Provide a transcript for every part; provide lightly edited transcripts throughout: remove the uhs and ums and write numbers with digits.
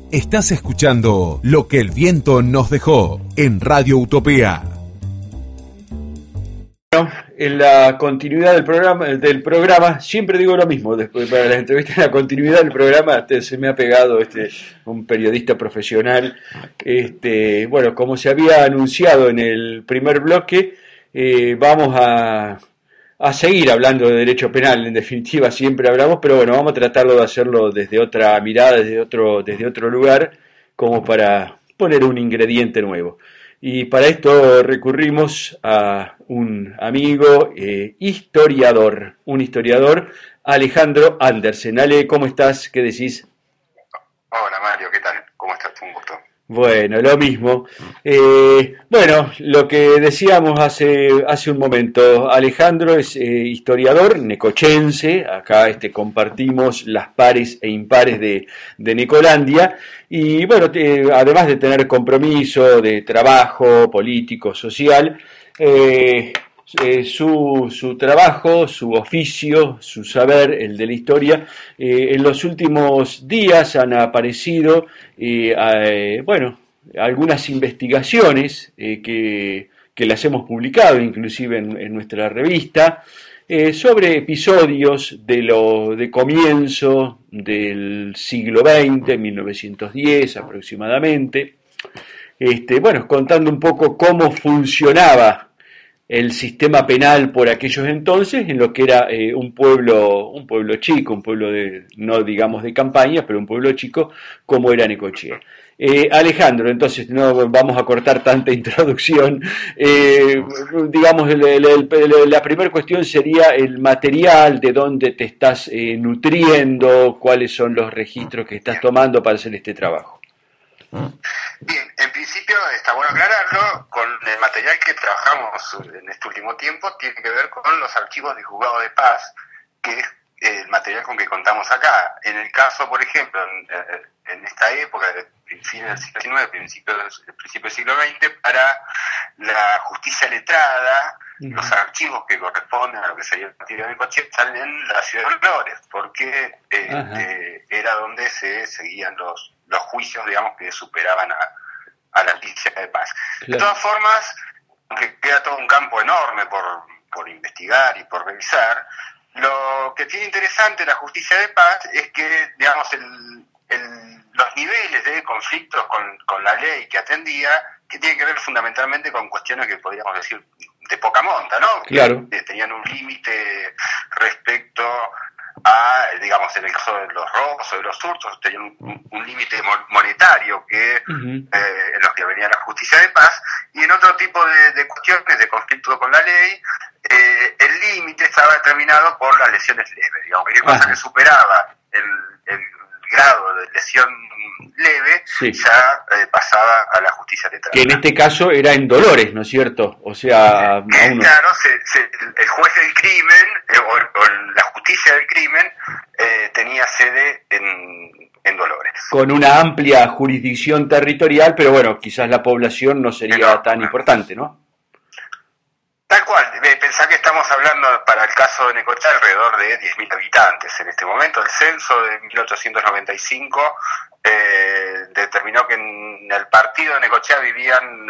Estás escuchando Lo que el viento nos dejó en Radio Utopía. En la continuidad del programa, siempre digo lo mismo, después para las entrevistas, en la continuidad del programa se me ha pegado un periodista profesional. Bueno, como se había anunciado en el primer bloque, vamos a seguir hablando de derecho penal. En definitiva siempre hablamos, pero bueno, vamos a tratarlo de hacerlo desde otra mirada, desde otro lugar, como para poner un ingrediente nuevo. Y para esto recurrimos a un amigo historiador, Alejandro Andersen. Ale, ¿cómo estás? ¿Qué decís? Hola Mario, ¿qué tal? ¿Cómo estás? Un gusto. Bueno, lo mismo. Bueno, lo que decíamos hace un momento, Alejandro es historiador necochense, acá compartimos las pares e impares de Necolandia, y bueno, además de tener compromiso de trabajo político, social, su trabajo, su oficio, su saber, el de la historia, en los últimos días han aparecido, bueno, algunas investigaciones que las hemos publicado inclusive en nuestra revista, sobre episodios de comienzo del siglo XX, 1910 aproximadamente, bueno, contando un poco cómo funcionaba el sistema penal por aquellos entonces, en lo que era un pueblo chico, un pueblo no digamos de campaña, pero un pueblo chico como era Necochea. Alejandro, entonces no vamos a cortar tanta introducción. Digamos, la primera cuestión sería el material, de dónde te estás nutriendo, cuáles son los registros que estás tomando para hacer este trabajo. Bien, en principio está bueno aclararlo, con el material que trabajamos en este último tiempo tiene que ver con los archivos de juzgado de paz, que es el material con que contamos acá. En el caso, por ejemplo, en esta época, fin del siglo XIX, principio del siglo XX, para la justicia letrada, los archivos que corresponden a lo que sería el partido de Necochea están en la ciudad de Dolores, porque era donde se seguían los juicios, digamos, que superaban a la justicia de paz. Claro. De todas formas, aunque queda todo un campo enorme por investigar y por revisar, lo que tiene interesante la justicia de paz es que, digamos, los niveles de conflictos con la ley que atendía, que tiene que ver fundamentalmente con cuestiones que podríamos decir de poca monta, ¿no? Claro. Que tenían un límite respecto a, digamos, en el caso de los robos o de los hurtos, tenían un límite monetario que en los que venía la justicia de paz, y en otro tipo de cuestiones de conflicto con la ley, el límite estaba determinado por las lesiones leves, digamos, cualquier cosa que superaba el grado de lesión leve, ya pasaba a la justicia letrada. Que en este caso era en Dolores, ¿no es cierto? O sea, claro, el juez del crimen, o la justicia del crimen, tenía sede en Dolores. Con una amplia jurisdicción territorial, pero bueno, quizás la población no sería tan importante, ¿no? Tal cual, pensá que estamos hablando para el caso de Necochea alrededor de 10.000 habitantes en este momento. El censo de 1895 determinó que en el partido de Necochea vivían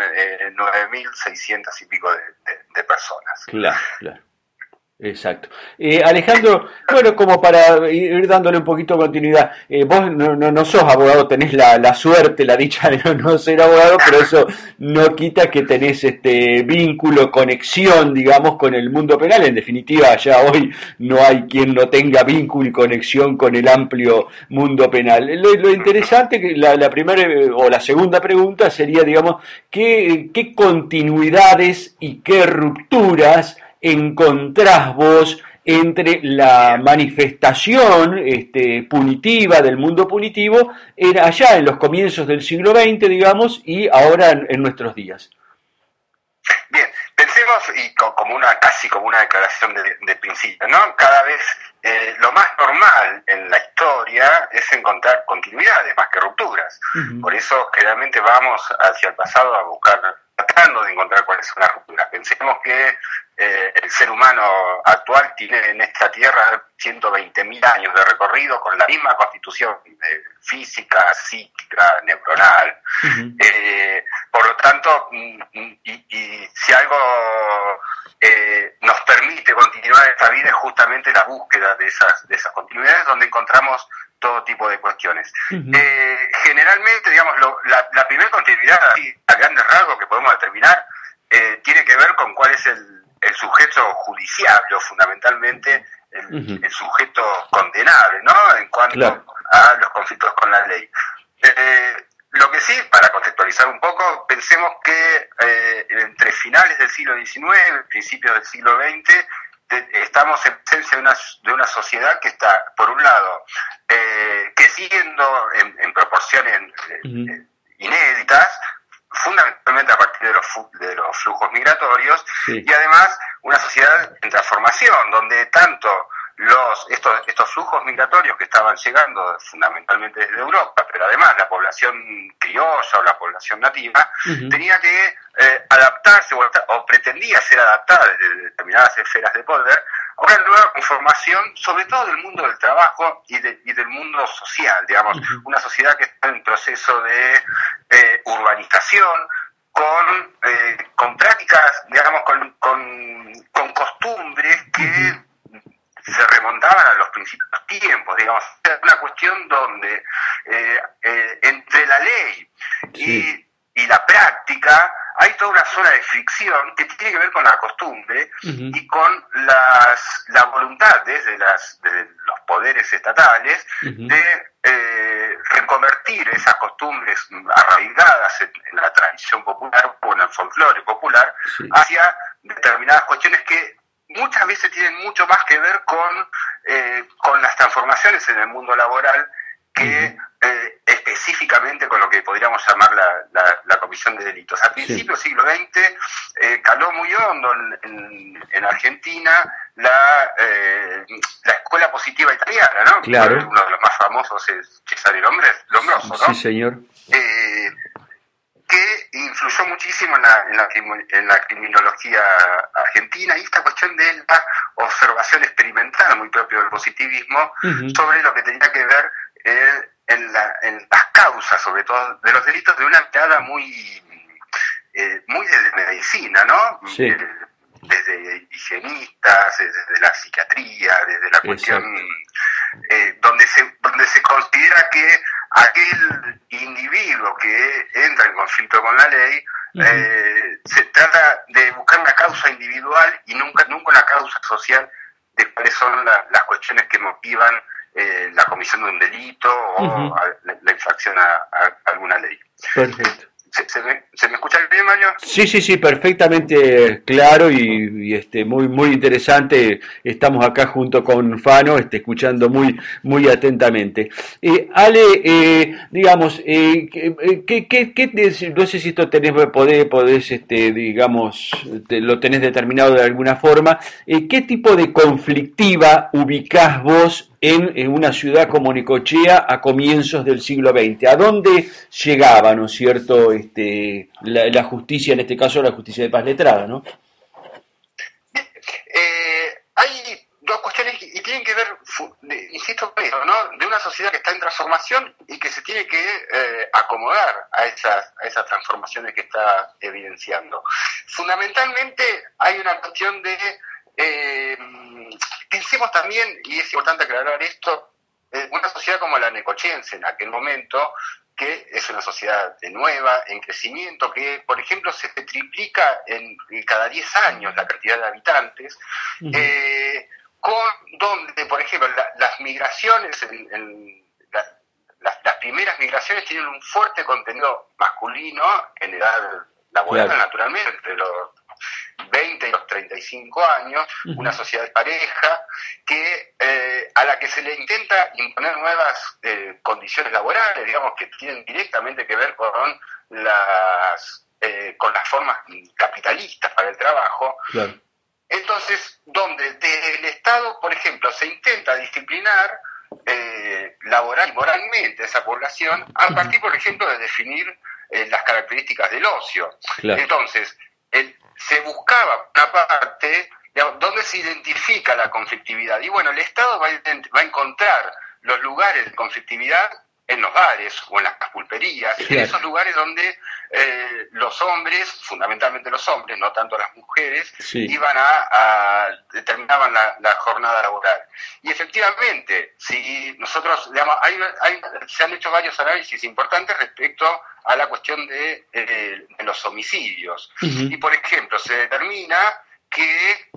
9.600 y pico de personas. Claro. Exacto. Alejandro, bueno, como para ir dándole un poquito de continuidad, vos no sos abogado, tenés la suerte, la dicha de no ser abogado, pero eso no quita que tenés vínculo, conexión, digamos, con el mundo penal. En definitiva, ya hoy no hay quien no tenga vínculo y conexión con el amplio mundo penal. Lo interesante, que la primera o la segunda pregunta sería, digamos, ¿qué continuidades y qué rupturas encontrás vos entre la manifestación punitiva del mundo punitivo allá en los comienzos del siglo XX, digamos, y ahora en nuestros días? Bien, pensemos, y casi como una declaración de principio, ¿no? Cada vez lo más normal en la historia es encontrar continuidades más que rupturas. Por eso generalmente vamos hacia el pasado a buscar, tratando de encontrar cuáles son las rupturas. Pensemos que el ser humano actual tiene en esta tierra 120.000 años de recorrido con la misma constitución física, psíquica, neuronal. Uh-huh. Por lo tanto, y si algo nos permite continuar esta vida es justamente la búsqueda de esas continuidades donde encontramos todo tipo de cuestiones. Uh-huh. Generalmente, digamos, la primera continuidad, a grandes rasgos que podemos determinar, tiene que ver con cuál es el sujeto judiciable o fundamentalmente el sujeto condenable, ¿no? En cuanto a los conflictos con la ley. Lo que sí, para contextualizar un poco, pensemos que entre finales del siglo XIX y principios del siglo XX estamos en presencia de una sociedad que está, por un lado, creciendo en proporciones inéditas, fundamentalmente a partir de los flujos migratorios, y además una sociedad en transformación, donde tanto estos flujos migratorios que estaban llegando fundamentalmente desde Europa, pero además la población criolla o la población nativa, tenía que adaptarse o pretendía ser adaptada desde determinadas esferas de poder a una nueva conformación, sobre todo del mundo del trabajo y del mundo social, digamos, una sociedad que está en proceso de urbanización, con prácticas, digamos, con costumbres que se remontaban a los principios tiempos, digamos, es una cuestión donde entre la ley y la práctica hay toda una zona de fricción que tiene que ver con la costumbre y con la voluntad desde los poderes estatales de reconvertir esas costumbres arraigadas en la tradición popular o en el folclore popular hacia determinadas cuestiones que muchas veces tienen mucho más que ver con las transformaciones en el mundo laboral que específicamente con lo que podríamos llamar la comisión de delitos. A principios del siglo XX caló muy hondo en Argentina la escuela positiva italiana, ¿no? Claro. Uno de los más famosos es Cesare Lombroso, ¿no? Sí, señor. Que influyó muchísimo en la criminología argentina, y esta cuestión de la observación experimental, muy propio del positivismo, sobre lo que tenía que ver en las causas, sobre todo, de los delitos, de una mirada muy desde medicina, ¿no? Sí. Desde higienistas, desde la psiquiatría, desde la cuestión donde se considera que aquel individuo que entra en conflicto con la ley se trata de buscar una causa individual y nunca una causa social de cuáles son las cuestiones que motivan la comisión de un delito o la infracción a alguna ley. Perfecto. ¿Se me escucha bien, Mario? Sí, perfectamente claro y muy interesante. Estamos acá junto con Fano, escuchando muy atentamente. Ale, digamos, no sé si esto podés, digamos, lo tenés determinado de alguna forma. ¿Qué tipo de conflictiva ubicás vos en una ciudad como Necochea a comienzos del siglo XX? ¿A dónde llegaba, no es cierto, la justicia, en este caso la justicia de paz letrada, ¿no? Hay dos cuestiones y tienen que ver, insisto, con eso, ¿no? De una sociedad que está en transformación y que se tiene que acomodar a esas transformaciones que está evidenciando. Fundamentalmente hay una cuestión de pensemos también, y es importante aclarar esto, una sociedad como la necochense en aquel momento, que es una sociedad nueva, en crecimiento, que, por ejemplo, se triplica en cada 10 años la cantidad de habitantes, donde, por ejemplo, las migraciones, las primeras migraciones tienen un fuerte contenido masculino en edad laboral, naturalmente, entre los 20 y los 35 años, una sociedad pareja que a la que se le intenta imponer nuevas condiciones laborales, digamos, que tienen directamente que ver con las formas capitalistas para el trabajo. Claro. Entonces, donde desde el Estado, por ejemplo, se intenta disciplinar laboral y moralmente a esa población a partir, por ejemplo, de definir las características del ocio. Claro. Entonces, se buscaba, por una parte, digamos, dónde se identifica la conflictividad. Y bueno, el Estado va a encontrar los lugares de conflictividad en los bares o en las pulperías, claro, en esos lugares donde los hombres, fundamentalmente los hombres, no tanto las mujeres, sí, iban determinaban la jornada laboral. Y efectivamente, si nosotros, digamos, se han hecho varios análisis importantes respecto a la cuestión de los homicidios. Uh-huh. Y por ejemplo, se determina que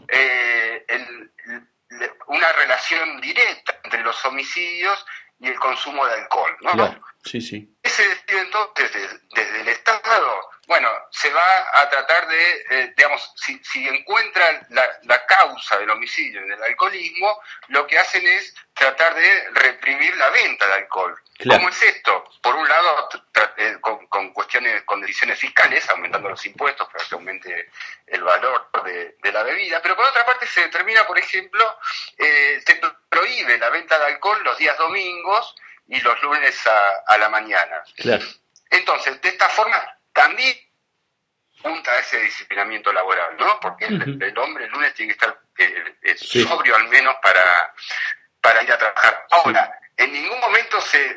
una relación directa entre los homicidios y el consumo de alcohol, ¿no? Claro. Sí, sí. Se decide entonces desde el Estado, bueno, se va a tratar de, digamos, si encuentran la causa del homicidio en el alcoholismo, lo que hacen es tratar de reprimir la venta de alcohol. Claro. ¿Cómo es esto? Por un lado, con decisiones fiscales, aumentando los impuestos para que aumente el valor de la bebida, pero por otra parte se determina, por ejemplo, se prohíbe la venta de alcohol los días domingos y los lunes a la mañana. Claro. Entonces, de esta forma también apunta a ese disciplinamiento laboral, ¿no? Porque el hombre el lunes tiene que estar sobrio al menos para ir a trabajar. Ahora, en ningún momento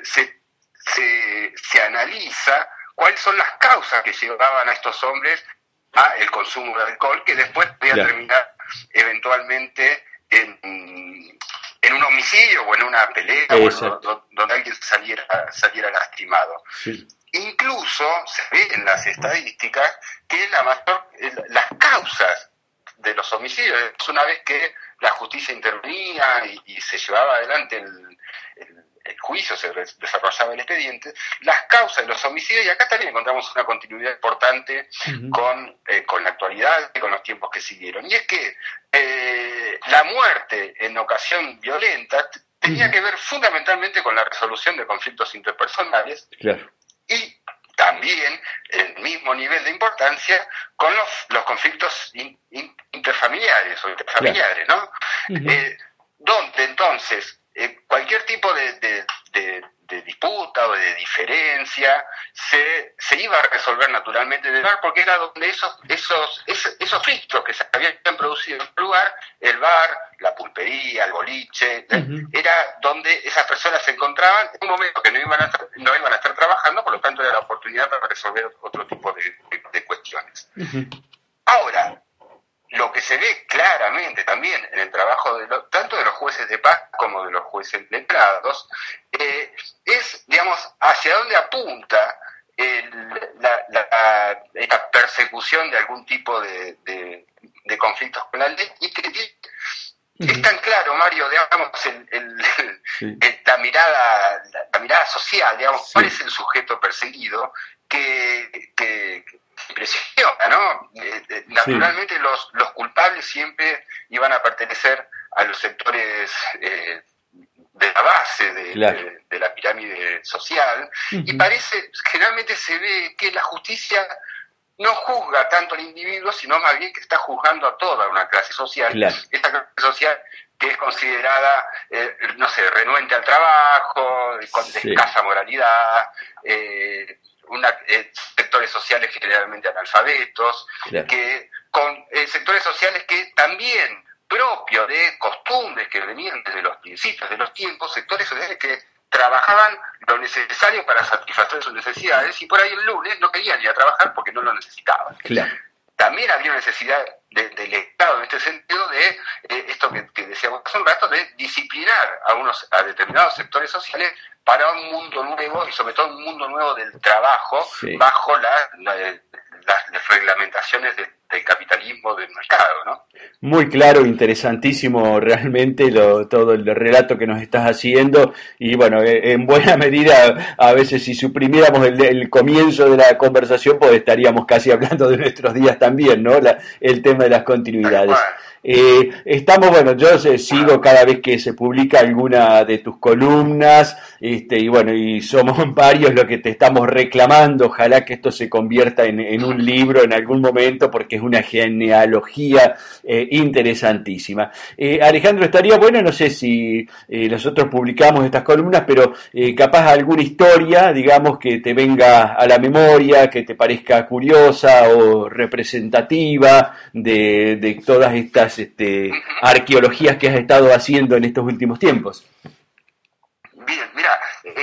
se analiza cuáles son las causas que llevaban a estos hombres a el consumo de alcohol, que después podía terminar eventualmente en un homicidio o en una pelea donde alguien saliera lastimado. Sí. Incluso se ve en las estadísticas que las causas de los homicidios, una vez que la justicia intervenía y se llevaba adelante el juicio, se desarrollaba el expediente, las causas de los homicidios, y acá también encontramos una continuidad importante con la actualidad y con los tiempos que siguieron. Y es que la muerte en ocasión violenta tenía que ver fundamentalmente con la resolución de conflictos interpersonales. Claro. Y también el mismo nivel de importancia con los conflictos interfamiliares o interfamiliares, claro, ¿no? Donde entonces cualquier tipo de disputa o de diferencia se iba a resolver naturalmente en el bar, porque era donde esos filtros que se habían producido en el lugar, el bar, la pulpería, el boliche, era donde esas personas se encontraban en un momento que no iban a estar trabajando, por lo tanto era la oportunidad para resolver otro tipo de cuestiones. Ahora, lo que se ve claramente también en el trabajo tanto de los jueces de paz como de los jueces letrados es, digamos, hacia dónde apunta esta persecución de algún tipo de conflictos con la ley, y que es tan claro, Mario, digamos, la mirada social, digamos, cuál es el sujeto perseguido que impresiona, ¿no? Naturalmente los culpables siempre iban a pertenecer a los sectores de la base de la pirámide social, y generalmente se ve que la justicia no juzga tanto al individuo, sino más bien que está juzgando a toda una clase social. Claro. Esta clase social que es considerada, renuente al trabajo, con escasa moralidad, sectores sociales generalmente analfabetos, claro, que con sectores sociales que también, propio de costumbres que venían desde los principios de los tiempos, sectores sociales que trabajaban lo necesario para satisfacer sus necesidades, y por ahí el lunes no querían ir a trabajar porque no lo necesitaban. Claro. También había una necesidad del Estado en este sentido de esto que decíamos hace un rato, de disciplinar a determinados sectores sociales para un mundo nuevo, y sobre todo un mundo nuevo del trabajo, bajo las reglamentaciones del capitalismo del mercado, ¿no? Muy claro, interesantísimo realmente todo el relato que nos estás haciendo, y bueno, en buena medida, a veces si suprimiéramos el comienzo de la conversación, pues estaríamos casi hablando de nuestros días también, ¿no? El tema de las continuidades. Estamos, bueno, yo sigo cada vez que se publica alguna de tus columnas, y bueno, y somos varios los que te estamos reclamando, ojalá que esto se convierta en un libro en algún momento, porque es una genealogía interesantísima. Alejandro, estaría bueno, no sé si nosotros publicamos estas columnas, pero capaz alguna historia, digamos, que te venga a la memoria, que te parezca curiosa o representativa de todas estas arqueologías que has estado haciendo en estos últimos tiempos. Bien, mira,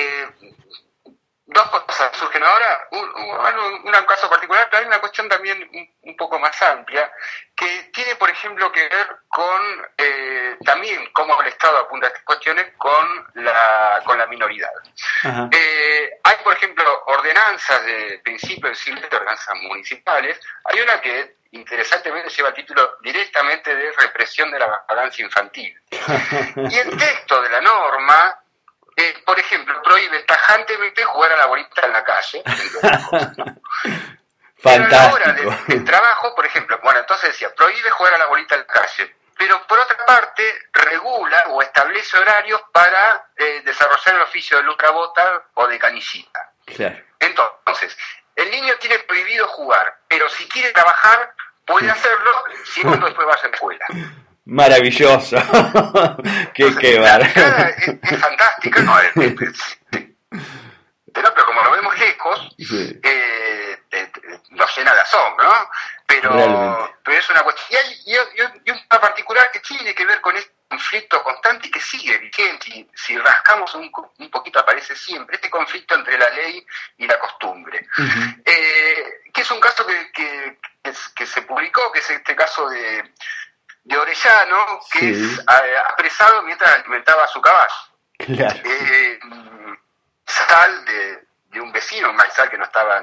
dos cosas surgen ahora, un caso particular, pero hay una cuestión también un poco más amplia, que tiene, por ejemplo, que ver con también cómo el Estado apunta a estas cuestiones con la minoridad. Hay, por ejemplo, ordenanzas de principio del siglo XX, ordenanzas municipales. Hay una que interesantemente lleva el título directamente de represión de la vagancia infantil. Y el texto de la norma, por ejemplo, prohíbe tajantemente jugar a la bolita en la calle. Fantástico. Pero a la hora del trabajo, por ejemplo, bueno, entonces decía, prohíbe jugar a la bolita en la calle, pero por otra parte regula o establece horarios para desarrollar el oficio de lucrabota o de canillita. Claro. Entonces, el niño tiene prohibido jugar, pero si quiere trabajar, puede hacerlo siempre que después vaya a la escuela. Maravilloso. Qué la mirada es fantástica, ¿no? Pero como lo vemos lejos, sí. Nos llena de asombro, ¿no? Pero es una cuestión. Y un particular que tiene que ver con este conflicto constante y que sigue vigente, si rascamos un poquito aparece siempre, este conflicto entre la ley y la costumbre. Uh-huh. Que es un caso que se publicó, que es este caso de Orellano, que sí. Es apresado mientras alimentaba a su caballo. Claro. Sal de un vecino, un maizal que no estaba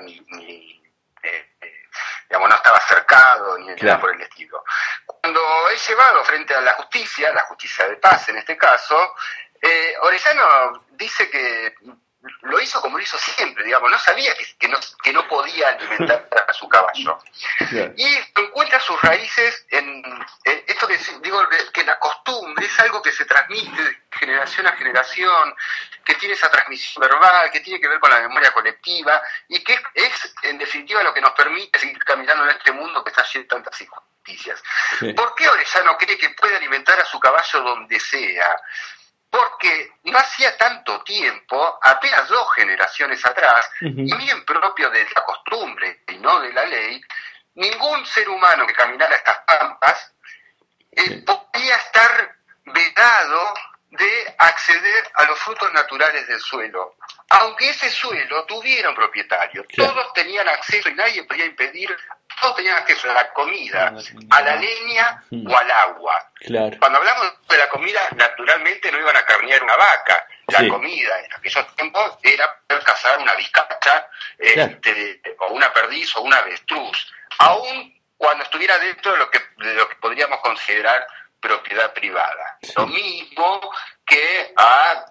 no estaba cercado ni nada por el estilo. Cuando es llevado frente a la justicia de paz en este caso, Orellano dice que lo hizo como lo hizo siempre, digamos, no sabía que no podía alimentar a su caballo. Yeah. Y encuentra sus raíces en esto que digo, que la costumbre es algo que se transmite de generación a generación, que tiene esa transmisión verbal, que tiene que ver con la memoria colectiva, y que es en definitiva lo que nos permite seguir caminando en este mundo que está lleno de tantas injusticias. Sí. ¿Por qué Orellano cree que puede alimentar a su caballo donde sea? Porque no hacía tanto tiempo, apenas 2 generaciones atrás, uh-huh. Y bien propio de la costumbre y no de la ley, ningún ser humano que caminara estas pampas podía estar vedado de acceder a los frutos naturales del suelo, aunque ese suelo tuviera un propietario. Claro. Todos tenían acceso y nadie podía impedir. Todos tenían acceso a la comida, a la leña o al agua. Claro. Cuando hablamos de la comida, naturalmente no iban a carnear una vaca. La comida en aquellos tiempos era poder cazar una vizcacha, claro. O una perdiz o una avestruz, aun cuando estuviera dentro de lo que podríamos considerar propiedad privada. Sí. Lo mismo que a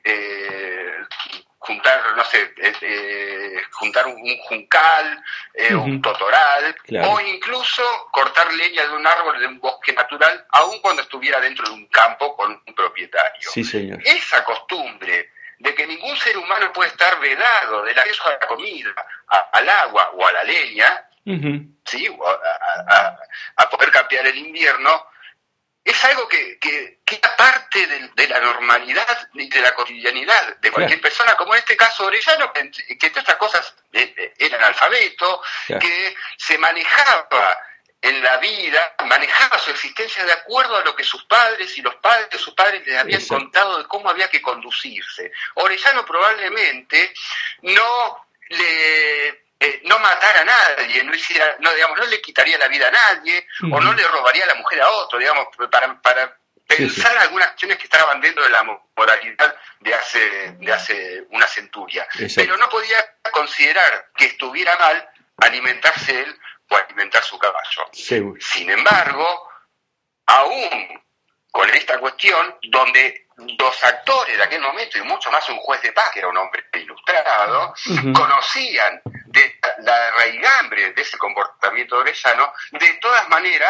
juntar un juncal, uh-huh. Un totoral, claro. O incluso cortar leña de un árbol de un bosque natural, aun cuando estuviera dentro de un campo con un propietario. Sí, señor. Esa costumbre de que ningún ser humano puede estar vedado del acceso a la comida, al agua o a la leña, uh-huh. ¿Sí? A poder cambiar el invierno, es algo que es parte de la normalidad y de la cotidianidad de cualquier persona, como en este caso Orellano, que entre otras cosas era analfabeto, que se manejaba en la vida, manejaba su existencia de acuerdo a lo que sus padres y los padres de sus padres les habían contado de cómo había que conducirse. Orellano probablemente no matara a nadie, no le quitaría la vida a nadie, o no le robaría a la mujer a otro, digamos, para pensar algunas acciones que estaban dentro de la moralidad de hace una centuria. Pero no podía considerar que estuviera mal alimentarse él o alimentar su caballo. Seguro. Sin embargo, aún con esta cuestión, donde 2 actores de aquel momento, y mucho más un juez de paz, que era un hombre ilustrado, uh-huh. Conocían de la raigambre de ese comportamiento de Orellano, de todas maneras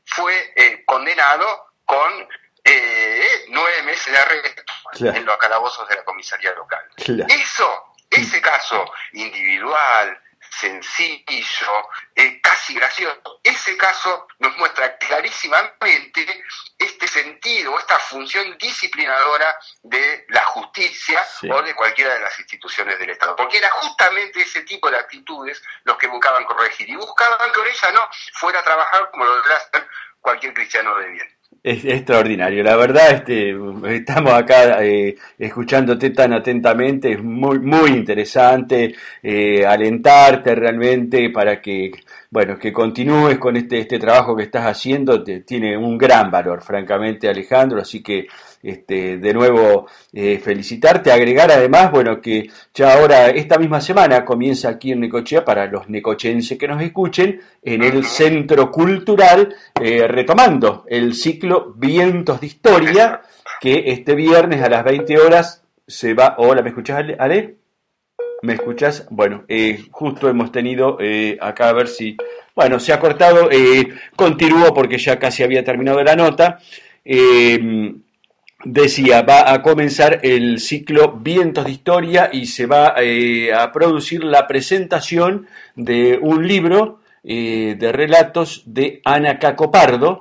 fue condenado con 9 meses de arresto en los calabozos de la comisaría local. Ese caso individual, sencillo, casi gracioso, ese caso nos muestra clarísimamente este sentido, esta función disciplinadora de la justicia o de cualquiera de las instituciones del Estado, porque era justamente ese tipo de actitudes los que buscaban corregir, y buscaban que Orella no fuera a trabajar como lo debe hacer cualquier cristiano de bien. Es extraordinario, la verdad, estamos acá escuchándote tan atentamente, es muy, muy interesante, alentarte realmente para que, bueno, que continúes con este trabajo que estás haciendo, tiene un gran valor, francamente, Alejandro, así que de nuevo felicitarte, agregar además, bueno, que ya ahora esta misma semana comienza aquí en Necochea, para los necochenses que nos escuchen, en el Centro Cultural, retomando el ciclo Vientos de Historia, que este viernes a las 20 horas se va. Hola, ¿me escuchás, Ale? ¿Me escuchás? Bueno, justo hemos tenido acá, a ver si, bueno, se ha cortado, continúo porque ya casi había terminado la nota. Decía, va a comenzar el ciclo Vientos de Historia y se va a producir la presentación de un libro de relatos de Ana Cacopardo.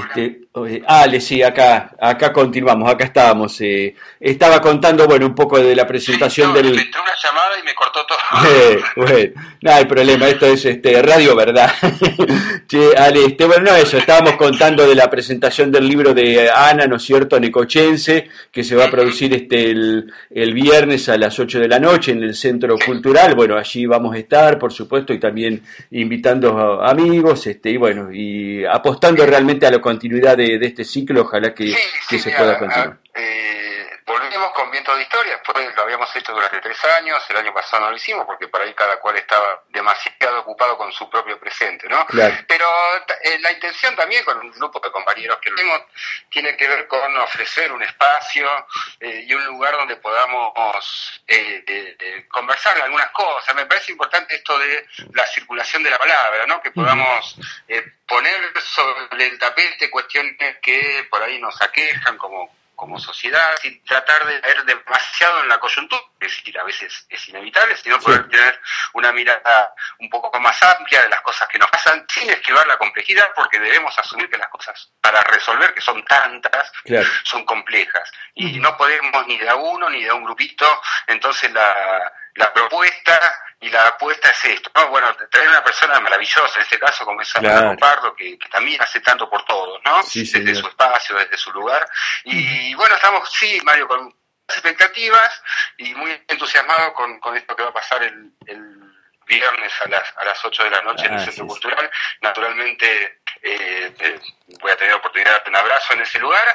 Ale, sí, acá continuamos, acá estábamos. Estaba contando, bueno, un poco de la presentación del... Me entró una llamada y me cortó todo. Bueno, no hay problema, esto es Radio Verdad. Che, Ale, bueno, no, eso, estábamos contando de la presentación del libro de Ana, ¿no es cierto?, necochense, que se va a producir el viernes a las 8 de la noche en el Centro Cultural. Bueno, allí vamos a estar, por supuesto, y también invitando a amigos, y bueno, y apostando realmente a la continuidad de este ciclo, ojalá que se pueda continuar. Volvimos con Viento de Historia, después lo habíamos hecho durante 3 años, el año pasado no lo hicimos porque por ahí cada cual estaba demasiado ocupado con su propio presente, ¿no? Claro. Pero la intención también con un grupo de compañeros que tenemos tiene que ver con ofrecer un espacio y un lugar donde podamos conversar algunas cosas. Me parece importante esto de la circulación de la palabra, ¿no? Que podamos poner sobre el tapete cuestiones que por ahí nos aquejan como sociedad, sin tratar de caer demasiado en la coyuntura, es decir, a veces es inevitable, sino poder tener una mirada un poco más amplia de las cosas que nos pasan, sin esquivar la complejidad, porque debemos asumir que las cosas para resolver, que son tantas, son complejas, y no podemos ni de a uno ni de a un grupito. Entonces la propuesta y la apuesta es esto, ¿no? Bueno, traer una persona maravillosa, en este caso como es Ana Cacopardo, que también hace tanto por todos, ¿no? Sí, desde su espacio, desde su lugar. Y bueno, estamos, sí, Mario, con expectativas y muy entusiasmados con esto que va a pasar el viernes a las 8 de la noche en el Centro Cultural. Naturalmente voy a tener la oportunidad de darte un abrazo en ese lugar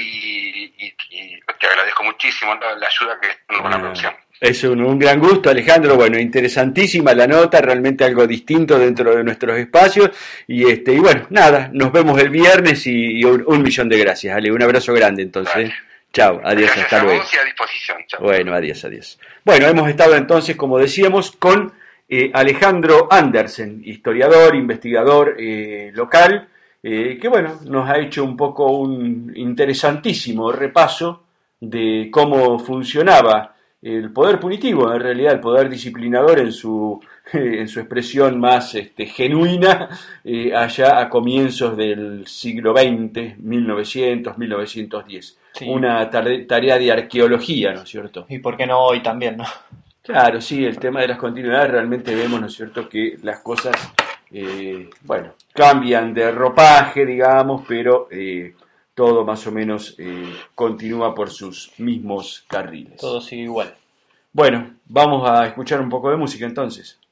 y te agradezco muchísimo la ayuda que tengo con la producción. Es un gran gusto, Alejandro. Bueno, interesantísima la nota, realmente algo distinto dentro de nuestros espacios. Y bueno, nada, nos vemos el viernes y un millón de gracias, Ale. Un abrazo grande, entonces. Vale. Chao, adiós, Gracias hasta luego. A vos y a disposición. Chao. Bueno, adiós. Bueno, hemos estado entonces, como decíamos, con Alejandro Andersen, historiador, investigador local, que bueno, nos ha hecho un poco un interesantísimo repaso de cómo funcionaba el poder punitivo, en realidad el poder disciplinador en su expresión más genuina, allá a comienzos del siglo XX, 1900-1910. Sí. Una tarea de arqueología, ¿no es cierto? Y por qué no hoy también, ¿no? Claro, sí, el tema de las continuidades, realmente vemos, ¿no es cierto?, que las cosas, bueno, cambian de ropaje, digamos, pero todo más o menos continúa por sus mismos carriles. Todo sigue igual. Bueno, vamos a escuchar un poco de música entonces.